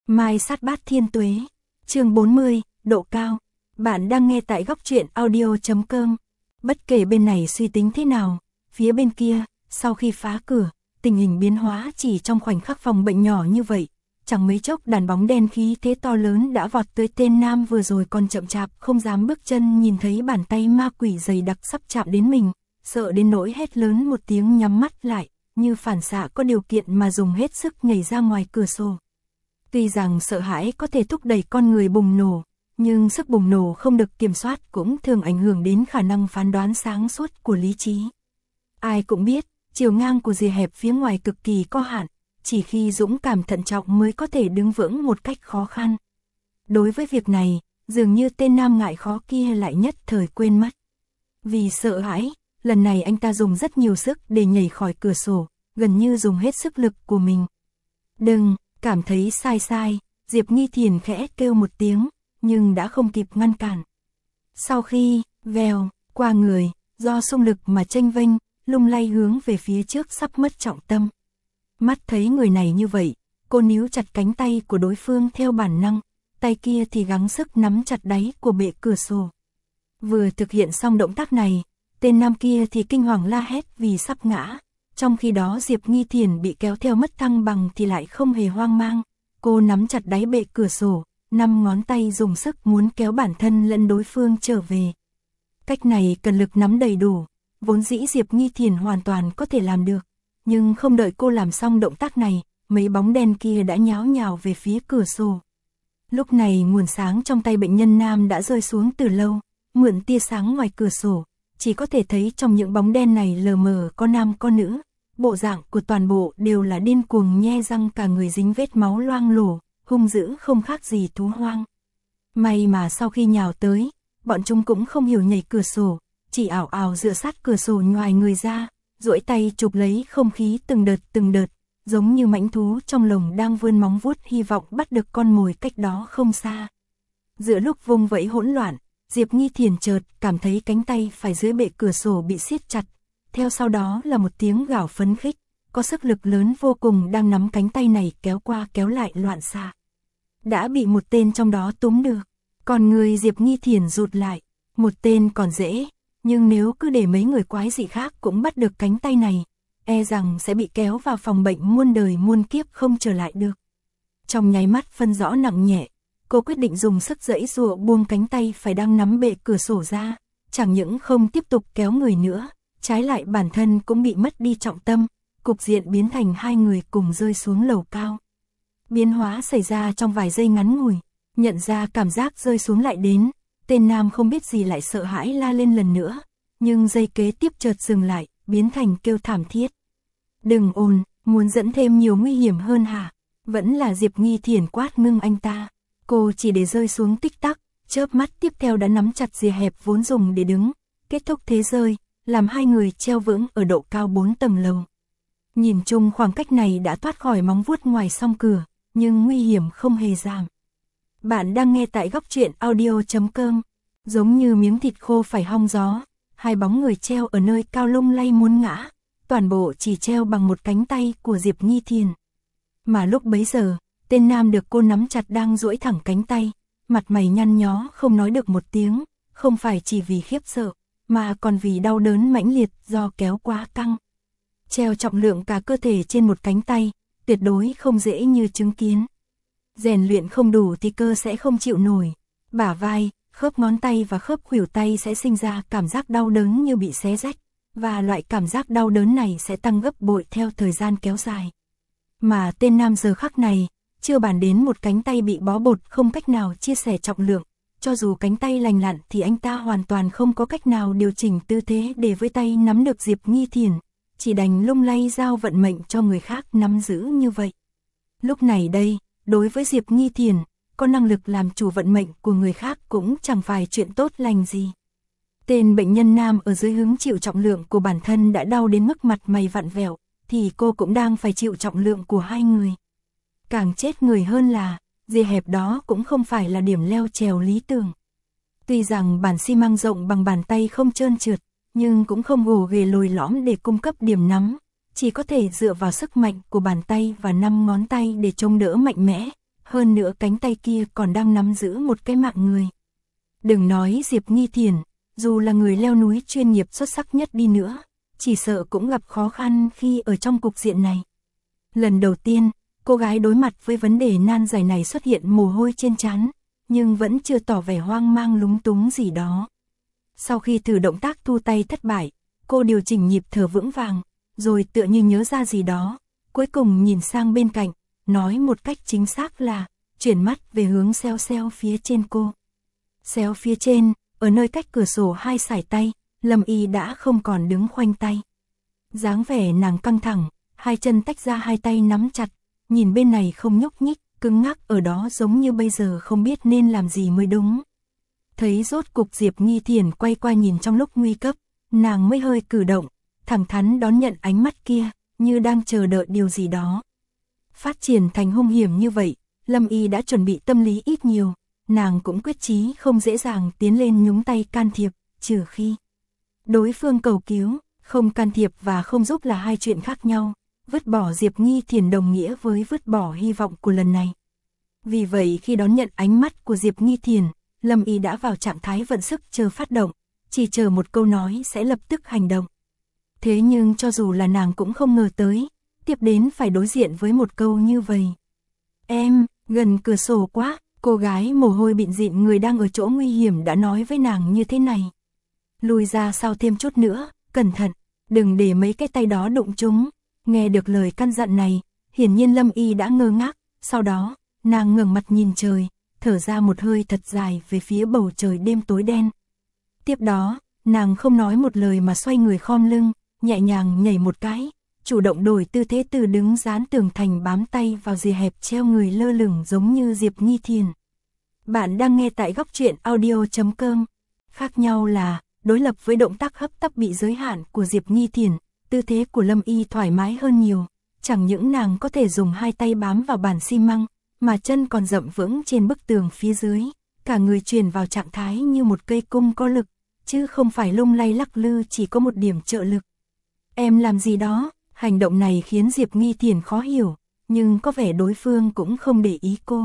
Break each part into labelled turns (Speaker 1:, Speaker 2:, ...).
Speaker 1: Mai sát bát thiên tuế. Chương 40, độ cao. Bạn đang nghe tại góc truyện audio.com. Bất kể bên này suy tính thế nào, phía bên kia, sau khi phá cửa, tình hình biến hóa chỉ trong khoảnh khắc phòng bệnh nhỏ như vậy. Chẳng mấy chốc đàn bóng đen khí thế to lớn đã vọt tới tên nam vừa rồi còn chậm chạp không dám bước chân, nhìn thấy bàn tay ma quỷ dày đặc sắp chạm đến mình, sợ đến nỗi hét lớn một tiếng, nhắm mắt lại, như phản xạ có điều kiện mà dùng hết sức nhảy ra ngoài cửa sổ. Tuy rằng sợ hãi có thể thúc đẩy con người bùng nổ, nhưng sức bùng nổ không được kiểm soát cũng thường ảnh hưởng đến khả năng phán đoán sáng suốt của lý trí. Ai cũng biết, chiều ngang của rìa hẹp phía ngoài cực kỳ có hạn, chỉ khi dũng cảm thận trọng mới có thể đứng vững một cách khó khăn. Đối với việc này, dường như tên nam ngại khó kia lại nhất thời quên mất. Vì sợ hãi, lần này anh ta dùng rất nhiều sức để nhảy khỏi cửa sổ, gần như dùng hết sức lực của mình. Đừng, cảm thấy sai, Diệp Nghi Thiền khẽ kêu một tiếng, nhưng đã không kịp ngăn cản. Sau khi, vèo, qua người, do xung lực mà chênh vênh, lung lay hướng về phía trước sắp mất trọng tâm. Mắt thấy người này như vậy, cô níu chặt cánh tay của đối phương theo bản năng, tay kia thì gắng sức nắm chặt đáy của bệ cửa sổ. Vừa thực hiện xong động tác này, tên nam kia thì kinh hoàng la hét vì sắp ngã. Trong khi đó Diệp Nghi Thiền bị kéo theo mất thăng bằng thì lại không hề hoang mang. Cô nắm chặt đáy bệ cửa sổ, 5 ngón tay dùng sức muốn kéo bản thân lẫn đối phương trở về. Cách này cần lực nắm đầy đủ, vốn dĩ Diệp Nghi Thiền hoàn toàn có thể làm được. Nhưng không đợi cô làm xong động tác này, mấy bóng đen kia đã nháo nhào về phía cửa sổ. Lúc này nguồn sáng trong tay bệnh nhân nam đã rơi xuống từ lâu, mượn tia sáng ngoài cửa sổ, chỉ có thể thấy trong những bóng đen này lờ mờ có nam có nữ. Bộ dạng của toàn bộ đều là điên cuồng, nhe răng, cả người dính vết máu loang lổ, hung dữ không khác gì thú hoang. May mà sau khi nhào tới, bọn chúng cũng không hiểu nhảy cửa sổ, chỉ ảo ảo dựa sát cửa sổ nhoài người ra, duỗi tay chụp lấy không khí từng đợt, giống như mãnh thú trong lồng đang vươn móng vuốt hy vọng bắt được con mồi cách đó không xa. Giữa lúc vung vẫy hỗn loạn, Diệp Nghi Thiền chợt cảm thấy cánh tay phải dưới bệ cửa sổ bị siết chặt. Theo sau đó là một tiếng gào phấn khích, có sức lực lớn vô cùng đang nắm cánh tay này kéo qua kéo lại loạn xạ. Đã bị một tên trong đó túm được, còn người Diệp Nghi Thiền rụt lại. Một tên còn dễ, nhưng nếu cứ để mấy người quái dị khác cũng bắt được cánh tay này, e rằng sẽ bị kéo vào phòng bệnh muôn đời muôn kiếp không trở lại được. Trong nháy mắt phân rõ nặng nhẹ, cô quyết định dùng sức giãy giụa buông cánh tay phải đang nắm bệ cửa sổ ra, chẳng những không tiếp tục kéo người nữa, trái lại bản thân cũng bị mất đi trọng tâm, cục diện biến thành hai người cùng rơi xuống lầu cao. Biến hóa xảy ra trong vài giây ngắn ngủi, nhận ra cảm giác rơi xuống lại đến, tên nam không biết gì lại sợ hãi la lên lần nữa, nhưng giây kế tiếp chợt dừng lại, biến thành kêu thảm thiết. Đừng ồn, muốn dẫn thêm nhiều nguy hiểm hơn hả? Vẫn là Diệp Nghi Thiền quát ngưng anh ta. Cô chỉ để rơi xuống tích tắc, chớp mắt tiếp theo đã nắm chặt rìa hẹp vốn dùng để đứng, kết thúc thế rơi, làm hai người treo vững ở độ cao 4 tầng lầu. Nhìn chung khoảng cách này đã thoát khỏi móng vuốt ngoài song cửa, nhưng nguy hiểm không hề giảm. Bạn đang nghe tại góc truyện audio.com. Giống như miếng thịt khô phải hong gió, hai bóng người treo ở nơi cao lung lay muốn ngã, toàn bộ chỉ treo bằng một cánh tay của Diệp Nghi Thiền. Mà lúc bấy giờ, tên nam được cô nắm chặt đang duỗi thẳng cánh tay, mặt mày nhăn nhó không nói được một tiếng, không phải chỉ vì khiếp sợ, mà còn vì đau đớn mãnh liệt do kéo quá căng. Treo trọng lượng cả cơ thể trên một cánh tay, tuyệt đối không dễ như chứng kiến. Rèn luyện không đủ thì cơ sẽ không chịu nổi, bả vai, khớp ngón tay và khớp khuỷu tay sẽ sinh ra cảm giác đau đớn như bị xé rách, và loại cảm giác đau đớn này sẽ tăng gấp bội theo thời gian kéo dài. Mà tên nam giờ khắc này, chưa bàn đến một cánh tay bị bó bột không cách nào chia sẻ trọng lượng, cho dù cánh tay lành lặn thì anh ta hoàn toàn không có cách nào điều chỉnh tư thế để với tay nắm được Diệp Nghi Thiền, chỉ đành lung lay giao vận mệnh cho người khác nắm giữ như vậy. Lúc này đây, đối với Diệp Nghi Thiền, có năng lực làm chủ vận mệnh của người khác cũng chẳng phải chuyện tốt lành gì. Tên bệnh nhân nam ở dưới hứng chịu trọng lượng của bản thân đã đau đến mức mặt mày vặn vẹo, thì cô cũng đang phải chịu trọng lượng của hai người. Càng chết người hơn là, rìa hẹp đó cũng không phải là điểm leo trèo lý tưởng. Tuy rằng bản xi măng rộng bằng bàn tay không trơn trượt, nhưng cũng không gồ ghề lồi lõm để cung cấp điểm nắm, chỉ có thể dựa vào sức mạnh của bàn tay và 5 ngón tay để chống đỡ mạnh mẽ, hơn nữa cánh tay kia còn đang nắm giữ một cái mạng người. Đừng nói Diệp Nghi Thiển, dù là người leo núi chuyên nghiệp xuất sắc nhất đi nữa, chỉ sợ cũng gặp khó khăn khi ở trong cục diện này. Lần đầu tiên, cô gái đối mặt với vấn đề nan giải này xuất hiện mồ hôi trên trán, nhưng vẫn chưa tỏ vẻ hoang mang lúng túng gì đó. Sau khi thử động tác thu tay thất bại, cô điều chỉnh nhịp thở vững vàng, rồi tựa như nhớ ra gì đó, cuối cùng nhìn sang bên cạnh, nói một cách chính xác là, chuyển mắt về hướng xeo xeo phía trên cô. Xéo phía trên, ở nơi cách cửa sổ 2 sải tay, Lâm Y đã không còn đứng khoanh tay. Dáng vẻ nàng căng thẳng, hai chân tách ra, hai tay nắm chặt, nhìn bên này không nhúc nhích, cứng ngắc ở đó giống như bây giờ không biết nên làm gì mới đúng. Thấy rốt cục Diệp Nghi Thiển quay qua nhìn trong lúc nguy cấp, nàng mới hơi cử động, thẳng thắn đón nhận ánh mắt kia, như đang chờ đợi điều gì đó. Phát triển thành hung hiểm như vậy, Lâm Y đã chuẩn bị tâm lý ít nhiều, nàng cũng quyết chí không dễ dàng tiến lên nhúng tay can thiệp, trừ khi đối phương cầu cứu. Không can thiệp và không giúp là hai chuyện khác nhau, vứt bỏ Diệp Nghi Thiển đồng nghĩa với vứt bỏ hy vọng của lần này. Vì vậy khi đón nhận ánh mắt của Diệp Nghi Thiển, Lâm Y đã vào trạng thái vận sức chờ phát động, chỉ chờ một câu nói sẽ lập tức hành động. Thế nhưng cho dù là nàng cũng không ngờ tới, tiếp đến phải đối diện với một câu như vậy. Em, gần cửa sổ quá, cô gái mồ hôi bịn dịn người đang ở chỗ nguy hiểm đã nói với nàng như thế này. Lùi ra sau thêm chút nữa, cẩn thận, đừng để mấy cái tay đó đụng chúng. Nghe được lời căn dặn này, hiển nhiên Lâm Y đã ngơ ngác, sau đó, nàng ngẩng mặt nhìn trời, thở ra một hơi thật dài về phía bầu trời đêm tối đen. Tiếp đó, nàng không nói một lời mà xoay người khom lưng, nhẹ nhàng nhảy một cái, chủ động đổi tư thế từ đứng dán tường thành bám tay vào rìa hẹp treo người lơ lửng giống như Diệp Nghi Thiển. Bạn đang nghe tại góc truyện audio.com. Khác nhau là, đối lập với động tác hấp tấp bị giới hạn của Diệp Nghi Thiển, tư thế của Lâm Y thoải mái hơn nhiều, chẳng những nàng có thể dùng hai tay bám vào bàn xi măng, mà chân còn dậm vững trên bức tường phía dưới, cả người truyền vào trạng thái như một cây cung có lực, chứ không phải lung lay lắc lư chỉ có một điểm trợ lực. Em làm gì đó? Hành động này khiến Diệp Nghi Thiển khó hiểu, nhưng có vẻ đối phương cũng không để ý cô.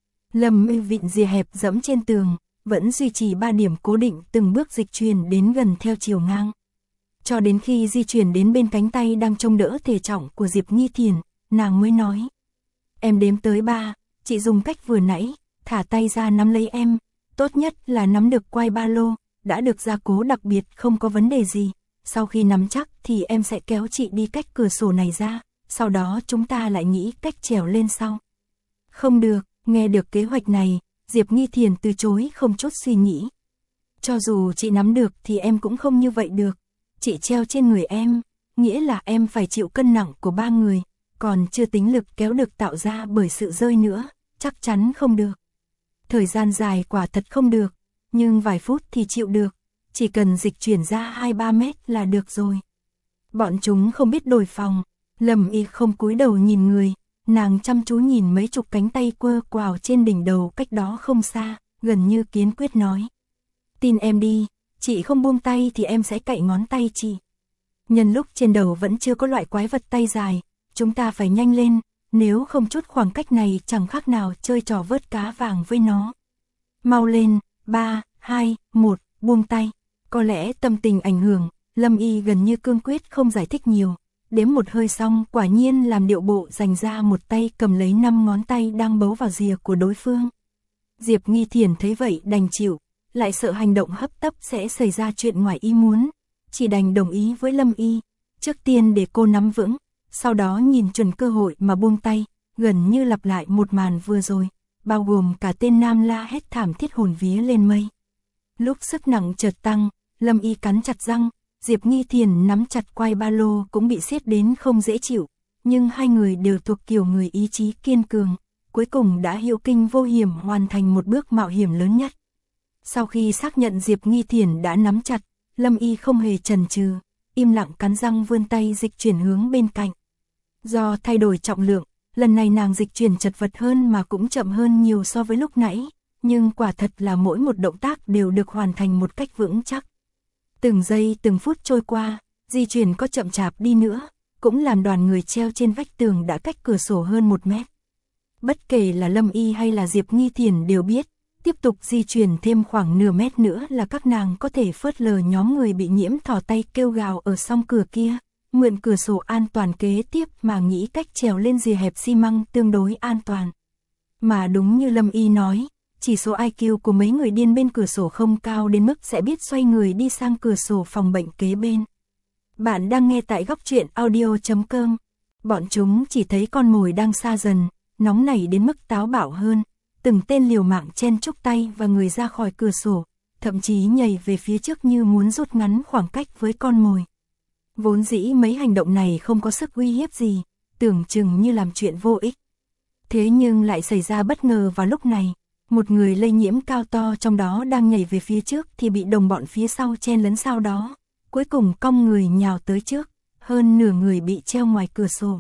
Speaker 1: Lâm Y vịn rìa hẹp dẫm trên tường, vẫn duy trì 3 điểm cố định từng bước dịch chuyển đến gần theo chiều ngang. Cho đến khi di chuyển đến bên cánh tay đang trông đỡ thể trọng của Diệp Nghi Thiển, nàng mới nói. Em đếm tới 3, chị dùng cách vừa nãy, thả tay ra nắm lấy em, tốt nhất là nắm được quai ba lô, đã được gia cố đặc biệt không có vấn đề gì. Sau khi nắm chắc thì em sẽ kéo chị đi cách cửa sổ này ra, sau đó chúng ta lại nghĩ cách trèo lên sau. Không được, nghe được kế hoạch này, Diệp Nghi Thiển từ chối không chút suy nghĩ. Cho dù chị nắm được thì em cũng không như vậy được. Chị treo trên người em, nghĩa là em phải chịu cân nặng của 3 người, còn chưa tính lực kéo được tạo ra bởi sự rơi nữa, chắc chắn không được. Thời gian dài quả thật không được, nhưng vài phút thì chịu được, chỉ cần dịch chuyển ra 2-3 mét là được rồi. Bọn chúng không biết đổi phòng, Lâm Y không cúi đầu nhìn người, nàng chăm chú nhìn mấy chục cánh tay quơ quào trên đỉnh đầu cách đó không xa, gần như kiên quyết nói. Tin em đi, chị không buông tay thì em sẽ cạy ngón tay chị. Nhân lúc trên đầu vẫn chưa có loại quái vật tay dài, chúng ta phải nhanh lên, nếu không chút khoảng cách này chẳng khác nào chơi trò vớt cá vàng với nó. Mau lên, 3, 2, 1, buông tay. Có lẽ tâm tình ảnh hưởng, Lâm Y gần như cương quyết không giải thích nhiều. Đếm một hơi xong quả nhiên làm điệu bộ dành ra một tay cầm lấy 5 ngón tay đang bấu vào rìa của đối phương. Diệp Nghi Thiển thấy vậy đành chịu, lại sợ hành động hấp tấp sẽ xảy ra chuyện ngoài ý muốn, chỉ đành đồng ý với Lâm Y, trước tiên để cô nắm vững, sau đó nhìn chuẩn cơ hội mà buông tay, gần như lặp lại một màn vừa rồi, bao gồm cả tên nam la hét thảm thiết hồn vía lên mây. Lúc sức nặng chợt tăng, Lâm Y cắn chặt răng, Diệp Nghi Thiển nắm chặt quai ba lô cũng bị siết đến không dễ chịu, nhưng hai người đều thuộc kiểu người ý chí kiên cường, cuối cùng đã hữu kinh vô hiểm hoàn thành một bước mạo hiểm lớn nhất. Sau khi xác nhận Diệp Nghi Thiển đã nắm chặt, Lâm Y không hề chần chừ, im lặng cắn răng vươn tay dịch chuyển hướng bên cạnh. Do thay đổi trọng lượng, lần này nàng dịch chuyển chật vật hơn mà cũng chậm hơn nhiều so với lúc nãy, nhưng quả thật là mỗi một động tác đều được hoàn thành một cách vững chắc. Từng giây từng phút trôi qua, di chuyển có chậm chạp đi nữa, cũng làm đoàn người treo trên vách tường đã cách cửa sổ hơn 1 mét. Bất kể là Lâm Y hay là Diệp Nghi Thiền đều biết, tiếp tục di chuyển thêm khoảng nửa mét nữa là các nàng có thể phớt lờ nhóm người bị nhiễm thò tay kêu gào ở song cửa kia, mượn cửa sổ an toàn kế tiếp mà nghĩ cách trèo lên rìa hẹp xi măng tương đối an toàn. Mà đúng như Lâm Y nói, chỉ số IQ của mấy người điên bên cửa sổ không cao đến mức sẽ biết xoay người đi sang cửa sổ phòng bệnh kế bên. Bạn đang nghe tại góc truyện audio.com. Bọn chúng chỉ thấy con mồi đang xa dần, nóng nảy đến mức táo bạo hơn, từng tên liều mạng chen chúc tay và người ra khỏi cửa sổ, thậm chí nhảy về phía trước như muốn rút ngắn khoảng cách với con mồi. Vốn dĩ mấy hành động này không có sức uy hiếp gì, tưởng chừng như làm chuyện vô ích. Thế nhưng lại xảy ra bất ngờ vào lúc này, một người lây nhiễm cao to trong đó đang nhảy về phía trước thì bị đồng bọn phía sau chen lấn sau đó, cuối cùng cong người nhào tới trước, hơn nửa người bị treo ngoài cửa sổ.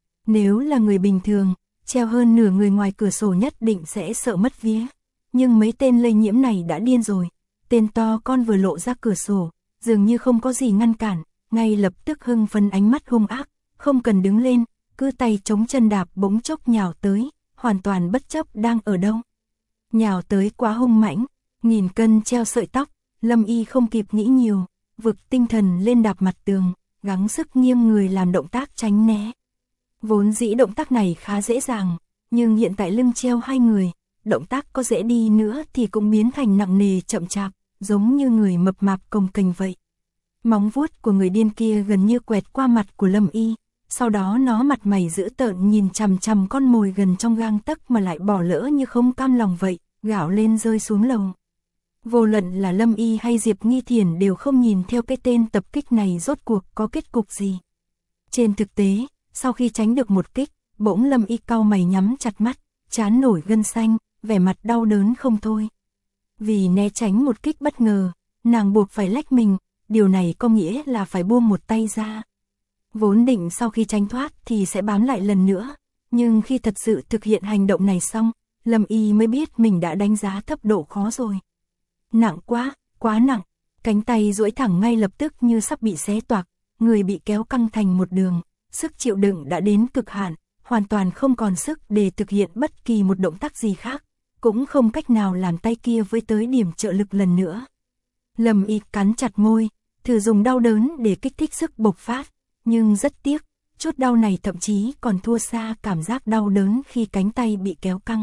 Speaker 1: Nếu là người bình thường, treo hơn nửa người ngoài cửa sổ nhất định sẽ sợ mất vía. Nhưng mấy tên lây nhiễm này đã điên rồi, tên to con vừa lộ ra cửa sổ, dường như không có gì ngăn cản, ngay lập tức hưng phấn ánh mắt hung ác, không cần đứng lên, cứ tay chống chân đạp bỗng chốc nhào tới, hoàn toàn bất chấp đang ở đâu. Nhào tới quá hung mãnh, 1000 cân treo sợi tóc, Lâm Y không kịp nghĩ nhiều, vực tinh thần lên đạp mặt tường, gắng sức nghiêng người làm động tác tránh né. Vốn dĩ động tác này khá dễ dàng, nhưng hiện tại lưng treo hai người, động tác có dễ đi nữa thì cũng biến thành nặng nề chậm chạp, giống như người mập mạp cồng kềnh vậy. Móng vuốt của người điên kia gần như quẹt qua mặt của Lâm Y, sau đó nó mặt mày dữ tợn nhìn chằm chằm con mồi gần trong gang tấc mà lại bỏ lỡ như không cam lòng vậy, gào lên rơi xuống lầu. Vô luận là Lâm Y hay Diệp Nghi Thiền đều không nhìn theo cái tên tập kích này rốt cuộc có kết cục gì. Trên thực tế, sau khi tránh được một kích, bỗng Lâm Y cau mày nhắm chặt mắt, trán nổi gân xanh, vẻ mặt đau đớn không thôi. Vì né tránh một kích bất ngờ, nàng buộc phải lách mình, điều này có nghĩa là phải buông một tay ra. Vốn định sau khi tránh thoát thì sẽ bám lại lần nữa, nhưng khi thật sự thực hiện hành động này xong, Lâm Y mới biết mình đã đánh giá thấp độ khó rồi. Nặng quá, quá nặng, cánh tay duỗi thẳng ngay lập tức như sắp bị xé toạc, người bị kéo căng thành một đường, sức chịu đựng đã đến cực hạn, hoàn toàn không còn sức để thực hiện bất kỳ một động tác gì khác, cũng không cách nào làm tay kia với tới điểm trợ lực lần nữa. Lâm Y cắn chặt môi, thử dùng đau đớn để kích thích sức bộc phát, nhưng rất tiếc, chút đau này thậm chí còn thua xa cảm giác đau đớn khi cánh tay bị kéo căng.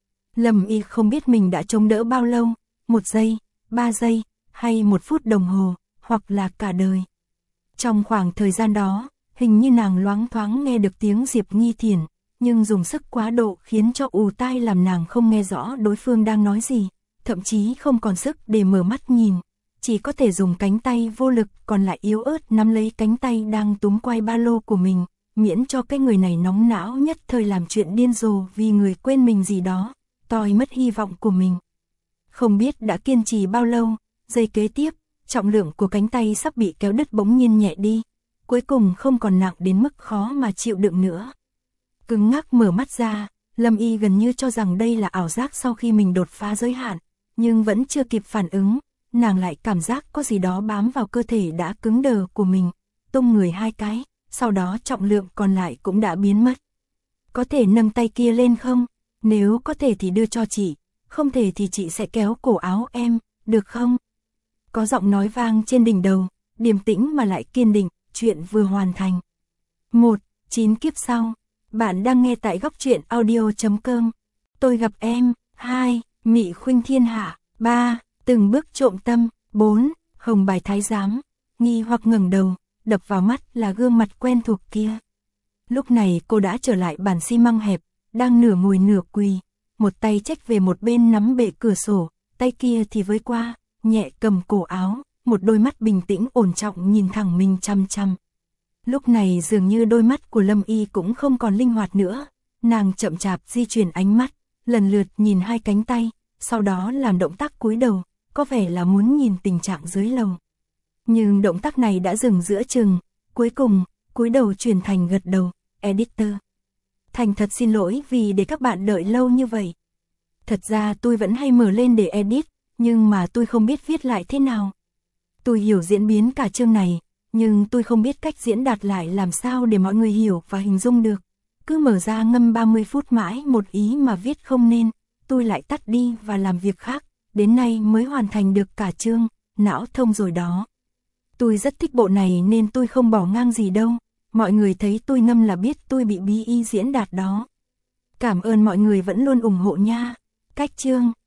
Speaker 1: Lâm Y không biết mình đã chống đỡ bao lâu, 1 giây, 3 giây, hay 1 phút đồng hồ, hoặc là cả đời. Trong khoảng thời gian đó, hình như nàng loáng thoáng nghe được tiếng Diệp Nghi Thiền, nhưng dùng sức quá độ khiến cho ù tai làm nàng không nghe rõ đối phương đang nói gì, thậm chí không còn sức để mở mắt nhìn, chỉ có thể dùng cánh tay vô lực còn lại yếu ớt nắm lấy cánh tay đang túm quai ba lô của mình, miễn cho cái người này nóng não nhất thời làm chuyện điên rồ vì người quên mình gì đó, toi mất hy vọng của mình. Không biết đã kiên trì bao lâu, giây kế tiếp, trọng lượng của cánh tay sắp bị kéo đứt bỗng nhiên nhẹ đi, cuối cùng không còn nặng đến mức khó mà chịu đựng nữa. Cứng ngắc mở mắt ra, Lâm Y gần như cho rằng đây là ảo giác sau khi mình đột phá giới hạn, nhưng vẫn chưa kịp phản ứng, nàng lại cảm giác có gì đó bám vào cơ thể đã cứng đờ của mình, tung người 2 cái, sau đó trọng lượng còn lại cũng đã biến mất. Có thể nâng tay kia lên không? Nếu có thể thì đưa cho chị, không thể thì chị sẽ kéo cổ áo em, được không? Có giọng nói vang trên đỉnh đầu, điềm tĩnh mà lại kiên định, chuyện vừa hoàn thành. 9 kiếp sau, bạn đang nghe tại góc truyện audio.com. Tôi gặp em. 2. Mị khuynh thiên hạ. 3. Từng bước trộm tâm. 4. Hồng bài thái giám. Nghi hoặc ngẩng đầu, đập vào mắt là gương mặt quen thuộc kia. Lúc này cô đã trở lại bàn xi măng hẹp, đang nửa ngồi nửa quỳ, một tay chếch về một bên nắm bệ cửa sổ, tay kia thì với qua, nhẹ cầm cổ áo, một đôi mắt bình tĩnh ổn trọng nhìn thẳng mình chăm chăm. Lúc này dường như đôi mắt của Lâm Y cũng không còn linh hoạt nữa, nàng chậm chạp di chuyển ánh mắt, lần lượt nhìn 2 cánh tay, sau đó làm động tác cúi đầu, có vẻ là muốn nhìn tình trạng dưới lầu. Nhưng động tác này đã dừng giữa chừng, cuối cùng, cúi đầu chuyển thành gật đầu, editor. Thành thật xin lỗi vì để các bạn đợi lâu như vậy. Thật ra tôi vẫn hay mở lên để edit, nhưng mà tôi không biết viết lại thế nào. Tôi hiểu diễn biến cả chương này, nhưng tôi không biết cách diễn đạt lại làm sao để mọi người hiểu và hình dung được. Cứ mở ra ngâm 30 phút mãi một ý mà viết không nên, tôi lại tắt đi và làm việc khác, đến nay mới hoàn thành được cả chương, não thông rồi đó. Tôi rất thích bộ này nên tôi không bỏ ngang gì đâu, mọi người thấy tôi ngâm là biết tôi bị bí y diễn đạt đó. Cảm ơn mọi người vẫn luôn ủng hộ nha. Cách chương